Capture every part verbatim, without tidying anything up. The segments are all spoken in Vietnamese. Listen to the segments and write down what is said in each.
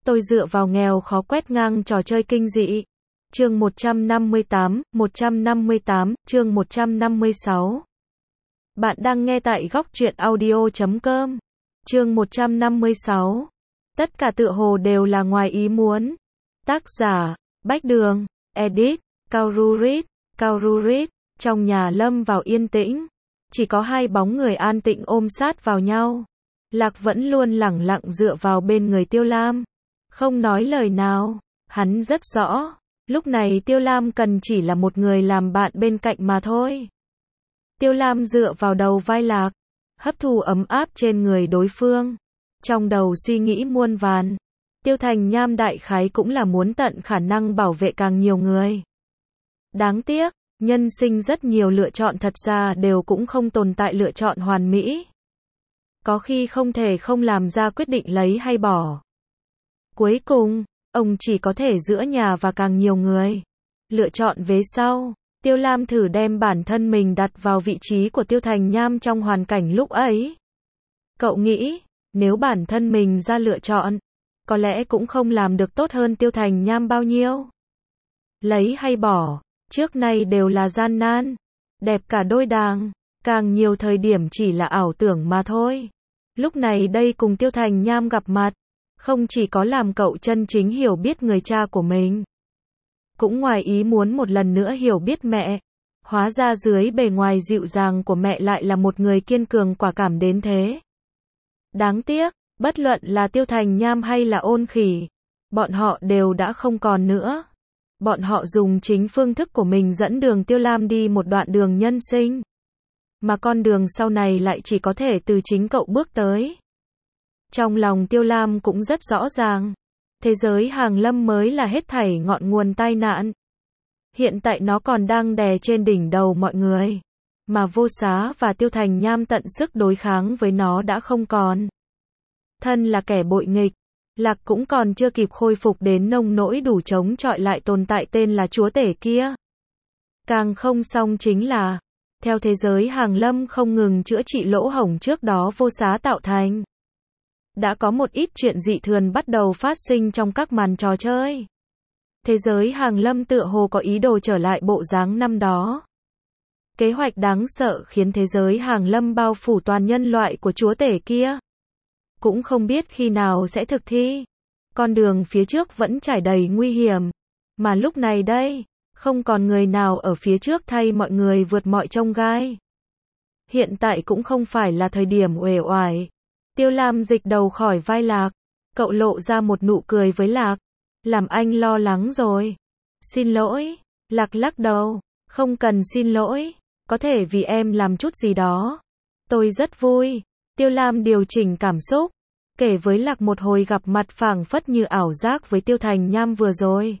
Tôi dựa vào nghèo khó quét ngang trò chơi kinh dị. Chương một trăm năm mươi tám, một trăm năm mươi tám, chương một trăm năm mươi sáu. Bạn đang nghe tại góc truyện audio chấm com. Chương một trăm năm mươi sáu. Tất cả tựa hồ đều là ngoài ý muốn. Tác giả, Bách Đường, edit, Kaururit, Kaururit. Trong nhà lâm vào yên tĩnh. Chỉ có hai bóng người an tĩnh ôm sát vào nhau. Lạc vẫn luôn lẳng lặng dựa vào bên người Tiêu Lam. Không nói lời nào. Hắn rất rõ. Lúc này Tiêu Lam cần chỉ là một người làm bạn bên cạnh mà thôi. Tiêu Lam dựa vào đầu vai Lạc. Hấp thu ấm áp trên người đối phương. Trong đầu suy nghĩ muôn vàn. Tiêu Thành Nham đại khái cũng là muốn tận khả năng bảo vệ càng nhiều người. Đáng tiếc, nhân sinh rất nhiều lựa chọn thật ra đều cũng không tồn tại lựa chọn hoàn mỹ. Có khi không thể không làm ra quyết định lấy hay bỏ. Cuối cùng, ông chỉ có thể giữa nhà và càng nhiều người. Lựa chọn vế sau. Tiêu Lam thử đem bản thân mình đặt vào vị trí của Tiêu Thành Nham trong hoàn cảnh lúc ấy. Cậu nghĩ, nếu bản thân mình ra lựa chọn, có lẽ cũng không làm được tốt hơn Tiêu Thành Nham bao nhiêu. Lấy hay bỏ, trước nay đều là gian nan. Đẹp cả đôi đàng, càng nhiều thời điểm chỉ là ảo tưởng mà thôi. Lúc này đây cùng Tiêu Thành Nham gặp mặt, không chỉ có làm cậu chân chính hiểu biết người cha của mình, cũng ngoài ý muốn một lần nữa hiểu biết mẹ. Hóa ra dưới bề ngoài dịu dàng của mẹ lại là một người kiên cường quả cảm đến thế. Đáng tiếc, bất luận là Tiêu Thành Nham hay là Ôn Khỉ, bọn họ đều đã không còn nữa. Bọn họ dùng chính phương thức của mình dẫn đường Tiêu Lam đi một đoạn đường nhân sinh. Mà con đường sau này lại chỉ có thể từ chính cậu bước tới. Trong lòng Tiêu Lam cũng rất rõ ràng. Thế giới hàng lâm mới là hết thảy ngọn nguồn tai nạn. Hiện tại nó còn đang đè trên đỉnh đầu mọi người. Mà Vô Xá và Tiêu Thành Nham tận sức đối kháng với nó đã không còn. Thân là kẻ bội nghịch, Lạc cũng còn chưa kịp khôi phục đến nông nỗi đủ chống chọi lại tồn tại tên là chúa tể kia. Càng không xong chính là, theo thế giới hàng lâm không ngừng chữa trị lỗ hổng trước đó Vô Xá tạo thành. Đã có một ít chuyện dị thường bắt đầu phát sinh trong các màn trò chơi. Thế giới hàng lâm tựa hồ có ý đồ trở lại bộ dáng năm đó. Kế hoạch đáng sợ khiến thế giới hàng lâm bao phủ toàn nhân loại của chúa tể kia. Cũng không biết khi nào sẽ thực thi. Con đường phía trước vẫn trải đầy nguy hiểm. Mà lúc này đây, không còn người nào ở phía trước thay mọi người vượt mọi chông gai. Hiện tại cũng không phải là thời điểm uể oải. Tiêu Lam dịch đầu khỏi vai Lạc. Cậu lộ ra một nụ cười với Lạc. Làm anh lo lắng rồi. Xin lỗi. Lạc lắc đầu. Không cần xin lỗi. Có thể vì em làm chút gì đó. Tôi rất vui. Tiêu Lam điều chỉnh cảm xúc. Kể với Lạc một hồi gặp mặt phảng phất như ảo giác với Tiêu Thành Nham vừa rồi.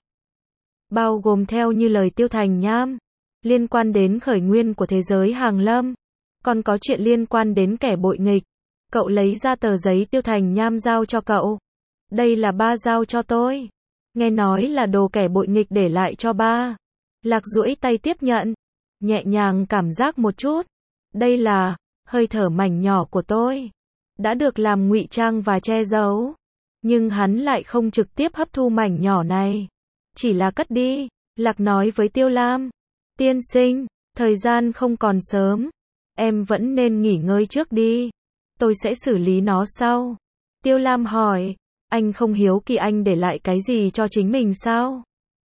Bao gồm theo như lời Tiêu Thành Nham. Liên quan đến khởi nguyên của thế giới hàng lâm. Còn có chuyện liên quan đến kẻ bội nghịch. Cậu lấy ra tờ giấy Tiêu Thành Nham giao cho cậu. Đây là ba giao cho tôi. Nghe nói là đồ kẻ bội nghịch để lại cho ba. Lạc duỗi tay tiếp nhận. Nhẹ nhàng cảm giác một chút. Đây là hơi thở mảnh nhỏ của tôi. Đã được làm ngụy trang và che giấu. Nhưng hắn lại không trực tiếp hấp thu mảnh nhỏ này. Chỉ là cất đi. Lạc nói với Tiêu Lam. Tiên sinh, thời gian không còn sớm. Em vẫn nên nghỉ ngơi trước đi. Tôi sẽ xử lý nó sau. Tiêu Lam hỏi. Anh không hiếu kỳ anh để lại cái gì cho chính mình sao?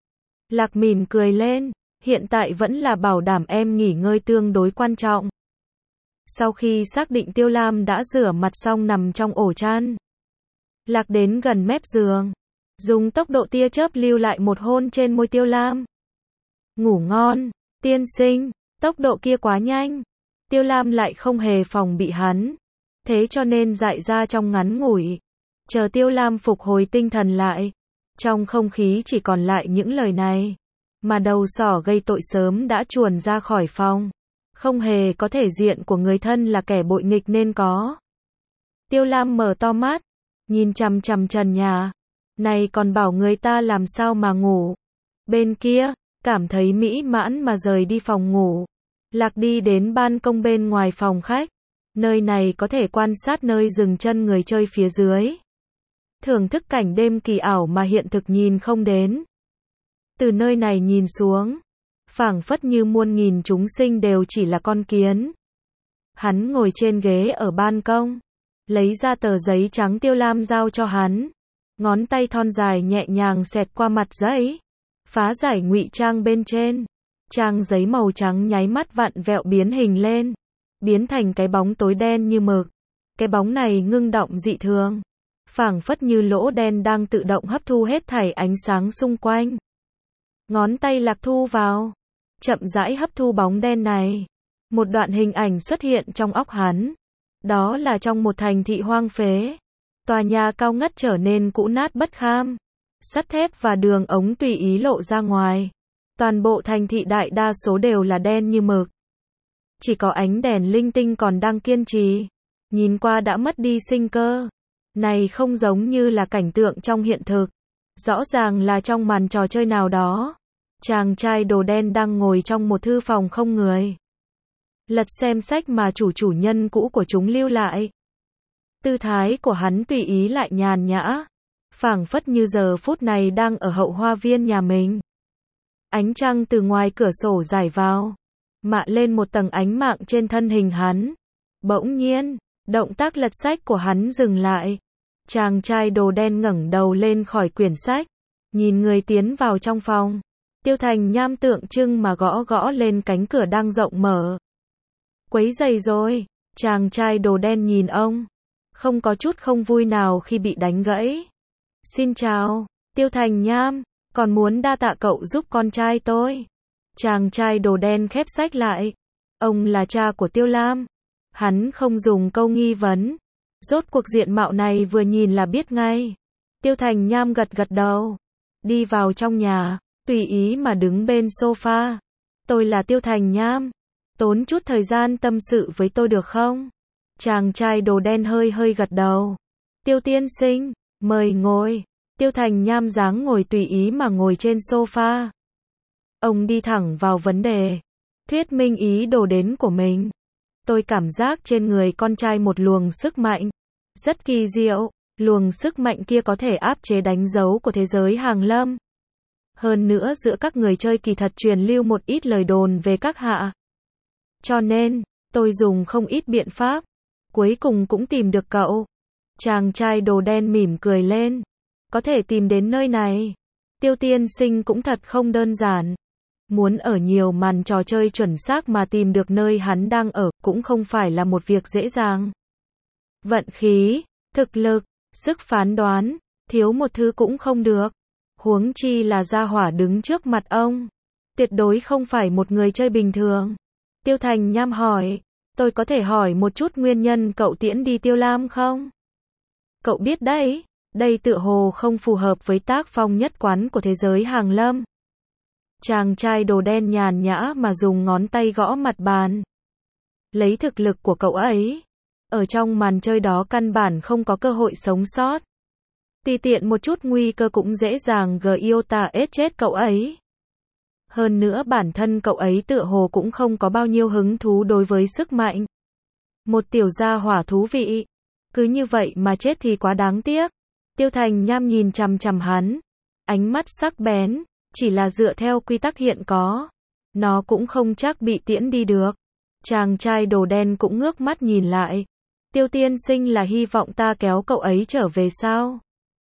Lạc mỉm cười lên. Hiện tại vẫn là bảo đảm em nghỉ ngơi tương đối quan trọng. Sau khi xác định Tiêu Lam đã rửa mặt xong nằm trong ổ chăn. Lạc đến gần mép giường. Dùng tốc độ tia chớp lưu lại một hôn trên môi Tiêu Lam. Ngủ ngon, tiên sinh. Tốc độ kia quá nhanh. Tiêu Lam lại không hề phòng bị hắn. Thế cho nên dại ra trong ngắn ngủi. Chờ Tiêu Lam phục hồi tinh thần lại. Trong không khí chỉ còn lại những lời này. Mà đầu sỏ gây tội sớm đã chuồn ra khỏi phòng. Không hề có thể diện của người thân là kẻ bội nghịch nên có. Tiêu Lam mở to mắt. Nhìn chằm chằm trần nhà. Này còn bảo người ta làm sao mà ngủ. Bên kia, cảm thấy mỹ mãn mà rời đi phòng ngủ. Lạc đi đến ban công bên ngoài phòng khách. Nơi này có thể quan sát nơi dừng chân người chơi phía dưới. thưởng thức cảnh đêm kỳ ảo mà hiện thực nhìn không đến. Từ nơi này nhìn xuống, phảng phất như muôn nghìn chúng sinh đều chỉ là con kiến. Hắn ngồi trên ghế ở ban công, lấy ra tờ giấy trắng Tiêu Lam giao cho hắn. Ngón tay thon dài nhẹ nhàng xẹt qua mặt giấy, phá giải ngụy trang bên trên. Trang giấy màu trắng nháy mắt vặn vẹo biến hình lên, biến thành cái bóng tối đen như mực. Cái bóng này ngưng động dị thường, phảng phất như lỗ đen đang tự động hấp thu hết thảy ánh sáng xung quanh. Ngón tay Lạc thu vào, chậm rãi hấp thu bóng đen này. Một đoạn hình ảnh xuất hiện trong óc hắn. Đó là trong một thành thị hoang phế. Tòa nhà cao ngất trở nên cũ nát bất kham. Sắt thép và đường ống tùy ý lộ ra ngoài. Toàn bộ thành thị đại đa số đều là đen như mực. Chỉ có ánh đèn linh tinh còn đang kiên trì. Nhìn qua đã mất đi sinh cơ. Này không giống như là cảnh tượng trong hiện thực. Rõ ràng là trong màn trò chơi nào đó. Chàng trai đồ đen đang ngồi trong một thư phòng không người. Lật xem sách mà chủ chủ nhân cũ của chúng lưu lại. Tư thái của hắn tùy ý lại nhàn nhã. Phảng phất như giờ phút này đang ở hậu hoa viên nhà mình. Ánh trăng từ ngoài cửa sổ rải vào, mạ lên một tầng ánh mạng trên thân hình hắn. Bỗng nhiên, động tác lật sách của hắn dừng lại. Chàng trai đồ đen ngẩng đầu lên khỏi quyển sách, nhìn người tiến vào trong phòng. Tiêu Thành Nham tượng trưng mà gõ gõ lên cánh cửa đang rộng mở. Quấy rầy rồi, chàng trai đồ đen nhìn ông, không có chút không vui nào khi bị đánh gãy. Xin chào, Tiêu Thành Nham, còn muốn đa tạ cậu giúp con trai tôi. Chàng trai đồ đen khép sách lại. Ông là cha của Tiêu Lam. Hắn không dùng câu nghi vấn. Rốt cuộc diện mạo này vừa nhìn là biết ngay. Tiêu Thành Nham gật gật đầu. Đi vào trong nhà, tùy ý mà đứng bên sofa. Tôi là Tiêu Thành Nham. Tốn chút thời gian tâm sự với tôi được không? Chàng trai đồ đen hơi hơi gật đầu. Tiêu tiên sinh, mời ngồi. Tiêu Thành Nham dáng ngồi tùy ý mà ngồi trên sofa. Ông đi thẳng vào vấn đề. Thuyết minh ý đồ đến của mình. Tôi cảm giác trên người con trai một luồng sức mạnh. Rất kỳ diệu. Luồng sức mạnh kia có thể áp chế đánh dấu của thế giới hàng lâm. Hơn nữa giữa các người chơi kỳ thật truyền lưu một ít lời đồn về các hạ. Cho nên, tôi dùng không ít biện pháp. Cuối cùng cũng tìm được cậu. Chàng trai đồ đen mỉm cười lên. Có thể tìm đến nơi này. Tiêu tiên sinh cũng thật không đơn giản. Muốn ở nhiều màn trò chơi chuẩn xác mà tìm được nơi hắn đang ở cũng không phải là một việc dễ dàng. Vận khí, thực lực, sức phán đoán, thiếu một thứ cũng không được. Huống chi là gia hỏa đứng trước mặt ông. Tuyệt đối không phải một người chơi bình thường. Tiêu Thành Nham hỏi, tôi có thể hỏi một chút nguyên nhân cậu tiễn đi Tiêu Lam không? Cậu biết đấy, đây tựa hồ không phù hợp với tác phong nhất quán của thế giới hàng lâm. Chàng trai đồ đen nhàn nhã mà dùng ngón tay gõ mặt bàn. Lấy thực lực của cậu ấy, ở trong màn chơi đó căn bản không có cơ hội sống sót. Tùy tiện một chút nguy cơ cũng dễ dàng Giota ết chết cậu ấy. Hơn nữa bản thân cậu ấy tựa hồ cũng không có bao nhiêu hứng thú đối với sức mạnh. Một tiểu gia hỏa thú vị. Cứ như vậy mà chết thì quá đáng tiếc. Tiêu Thành Nham nhìn chằm chằm hắn. Ánh mắt sắc bén. Chỉ là dựa theo quy tắc hiện có. Nó cũng không chắc bị tiễn đi được. Chàng trai đồ đen cũng ngước mắt nhìn lại. Tiêu tiên sinh là hy vọng ta kéo cậu ấy trở về sao?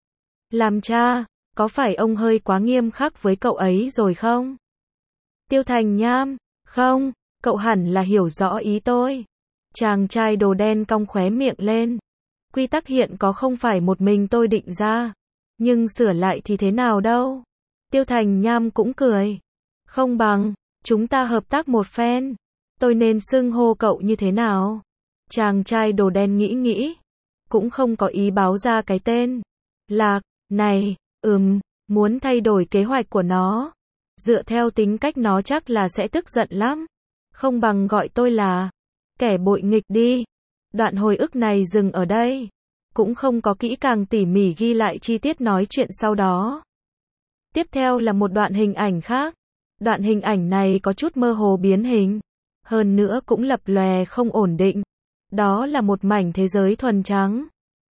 Làm cha, có phải ông hơi quá nghiêm khắc với cậu ấy rồi không? Tiêu Thành Nham, không, cậu hẳn là hiểu rõ ý tôi. Chàng trai đồ đen cong khóe miệng lên. Quy tắc hiện có không phải một mình tôi định ra. Nhưng sửa lại thì thế nào đâu? Tiêu Thành Nham cũng cười. Không bằng, chúng ta hợp tác một phen. Tôi nên xưng hô cậu như thế nào? Chàng trai đồ đen nghĩ nghĩ. Cũng không có ý báo ra cái tên. Lạc, này, ừm, muốn thay đổi kế hoạch của nó. Dựa theo tính cách nó chắc là sẽ tức giận lắm. Không bằng gọi tôi là kẻ bội nghịch đi. Đoạn hồi ức này dừng ở đây. Cũng không có kỹ càng tỉ mỉ ghi lại chi tiết nói chuyện sau đó. Tiếp theo là một đoạn hình ảnh khác. Đoạn hình ảnh này có chút mơ hồ biến hình. Hơn nữa cũng lập lòe không ổn định. Đó là một mảnh thế giới thuần trắng.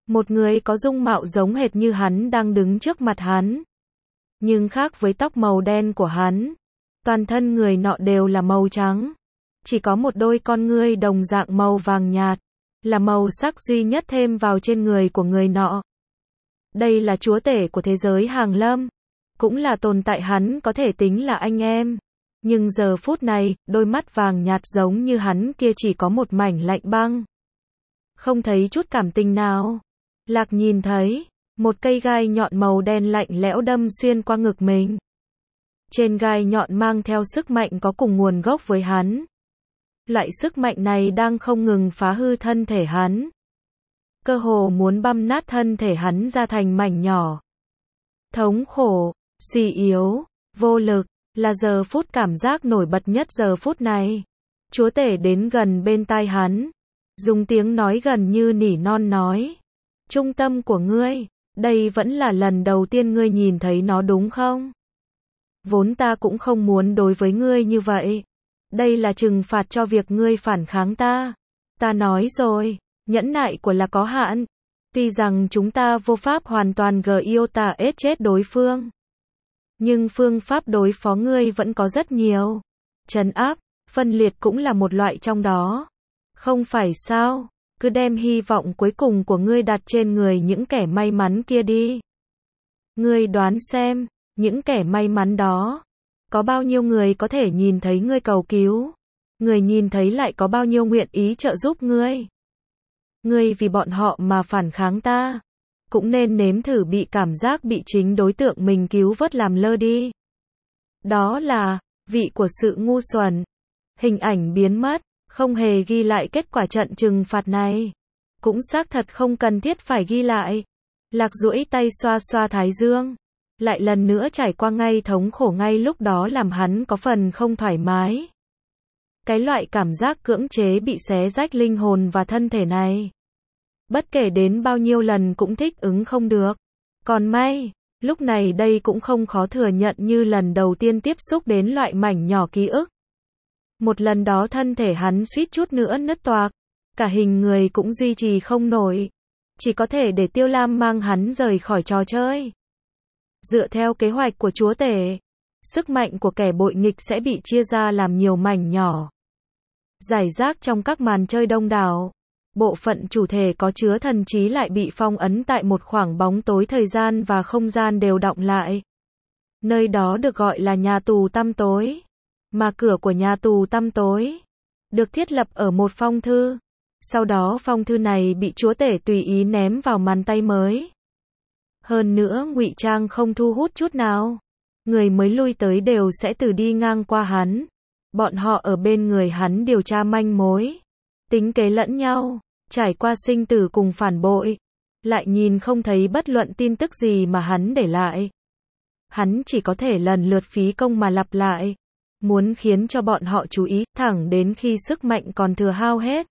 Một người có dung mạo giống hệt như hắn đang đứng trước mặt hắn. Nhưng khác với tóc màu đen của hắn, toàn thân người nọ đều là màu trắng. Chỉ có một đôi con ngươi đồng dạng màu vàng nhạt, là màu sắc duy nhất thêm vào trên người của người nọ. Đây là chúa tể của thế giới hàng lâm, cũng là tồn tại hắn có thể tính là anh em. Nhưng giờ phút này, đôi mắt vàng nhạt giống như hắn kia chỉ có một mảnh lạnh băng. Không thấy chút cảm tình nào. Lạc nhìn thấy, một cây gai nhọn màu đen lạnh lẽo đâm xuyên qua ngực mình. Trên gai nhọn mang theo sức mạnh có cùng nguồn gốc với hắn. Loại sức mạnh này đang không ngừng phá hư thân thể hắn. Cơ hồ muốn băm nát thân thể hắn ra thành mảnh nhỏ. Thống khổ, suy yếu, vô lực, là giờ phút cảm giác nổi bật nhất giờ phút này. Chúa tể đến gần bên tai hắn, dùng tiếng nói gần như nỉ non nói. Trung tâm của ngươi, đây vẫn là lần đầu tiên ngươi nhìn thấy nó đúng không? Vốn ta cũng không muốn đối với ngươi như vậy. Đây là trừng phạt cho việc ngươi phản kháng ta. Ta nói rồi, nhẫn nại của là có hạn. Tuy rằng chúng ta vô pháp hoàn toàn gờ yêu ta ết chết đối phương. Nhưng phương pháp đối phó ngươi vẫn có rất nhiều. Trấn áp, phân liệt cũng là một loại trong đó. Không phải sao, cứ đem hy vọng cuối cùng của ngươi đặt trên người những kẻ may mắn kia đi. Ngươi đoán xem, những kẻ may mắn đó, có bao nhiêu người có thể nhìn thấy ngươi cầu cứu? Người nhìn thấy lại có bao nhiêu nguyện ý trợ giúp ngươi? Ngươi vì bọn họ mà phản kháng ta, cũng nên nếm thử bị cảm giác bị chính đối tượng mình cứu vớt làm lơ đi. Đó là vị của sự ngu xuẩn. Hình ảnh biến mất, không hề ghi lại kết quả trận trừng phạt này. Cũng xác thật không cần thiết phải ghi lại. Lạc duỗi tay xoa xoa thái dương, lại lần nữa trải qua ngay thống khổ ngay lúc đó làm hắn có phần không thoải mái. Cái loại cảm giác cưỡng chế bị xé rách linh hồn và thân thể này, bất kể đến bao nhiêu lần cũng thích ứng không được. Còn may, lúc này đây cũng không khó thừa nhận như lần đầu tiên tiếp xúc đến loại mảnh nhỏ ký ức. Một lần đó thân thể hắn suýt chút nữa nứt toạc, cả hình người cũng duy trì không nổi, chỉ có thể để Tiêu Lam mang hắn rời khỏi trò chơi. Dựa theo kế hoạch của chúa tể, sức mạnh của kẻ bội nghịch sẽ bị chia ra làm nhiều mảnh nhỏ, rải rác trong các màn chơi đông đảo. Bộ phận chủ thể có chứa thần trí lại bị phong ấn tại một khoảng bóng tối, thời gian và không gian đều đọng lại. Nơi đó được gọi là nhà tù tăm tối. Mà cửa của nhà tù tăm tối được thiết lập ở một phong thư. Sau đó phong thư này bị chúa tể tùy ý ném vào màn tay mới. Hơn nữa ngụy trang không thu hút chút nào. Người mới lui tới đều sẽ từ đi ngang qua hắn. Bọn họ ở bên người hắn điều tra manh mối, tính kế lẫn nhau, trải qua sinh tử cùng phản bội, lại nhìn không thấy bất luận tin tức gì mà hắn để lại. Hắn chỉ có thể lần lượt phí công mà lặp lại, muốn khiến cho bọn họ chú ý, thẳng đến khi sức mạnh còn thừa hao hết.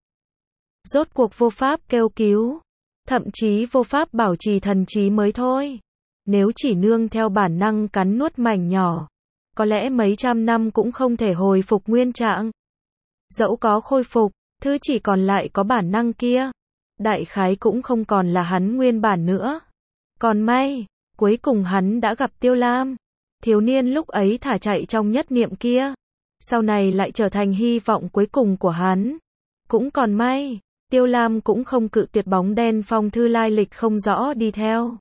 Rốt cuộc vô pháp kêu cứu, thậm chí vô pháp bảo trì thần trí mới thôi. Nếu chỉ nương theo bản năng cắn nuốt mảnh nhỏ, có lẽ mấy trăm năm cũng không thể hồi phục nguyên trạng. Dẫu có khôi phục, thứ chỉ còn lại có bản năng kia, đại khái cũng không còn là hắn nguyên bản nữa. Còn may, cuối cùng hắn đã gặp Tiêu Lam. Thiếu niên lúc ấy thả chạy trong nhất niệm kia, sau này lại trở thành hy vọng cuối cùng của hắn. Cũng còn may, Tiêu Lam cũng không cự tuyệt bóng đen phong thư lai lịch không rõ đi theo.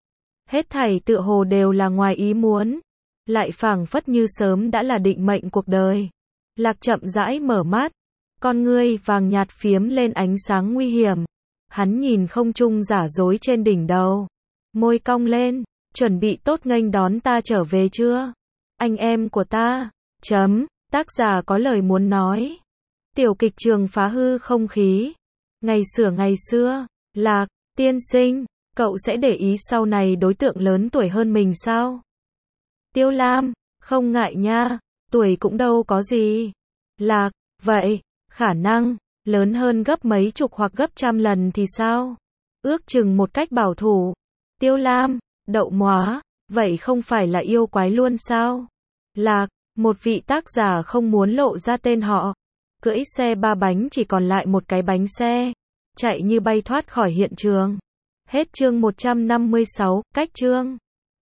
Hết thảy tựa hồ đều là ngoài ý muốn, lại phảng phất như sớm đã là định mệnh cuộc đời. Lạc chậm rãi mở mắt, con ngươi vàng nhạt phiếm lên ánh sáng nguy hiểm. Hắn nhìn không trung giả dối trên đỉnh đầu, môi cong lên, chuẩn bị tốt nghênh đón ta trở về chưa? Anh em của ta. Chấm, tác giả có lời muốn nói. Tiểu kịch trường phá hư không khí. Ngày xưa ngày xưa, Lạc, tiên sinh, cậu sẽ để ý sau này đối tượng lớn tuổi hơn mình sao? Tiêu Lam, không ngại nha, tuổi cũng đâu có gì. Lạc, vậy, khả năng, lớn hơn gấp mấy chục hoặc gấp trăm lần thì sao? Ước chừng một cách bảo thủ. Tiêu Lam, đậu móa, vậy không phải là yêu quái luôn sao? Lạc, một vị tác giả không muốn lộ ra tên họ, cưỡi xe ba bánh chỉ còn lại một cái bánh xe, chạy như bay thoát khỏi hiện trường. Hết chương một trăm năm mươi sáu, cách chương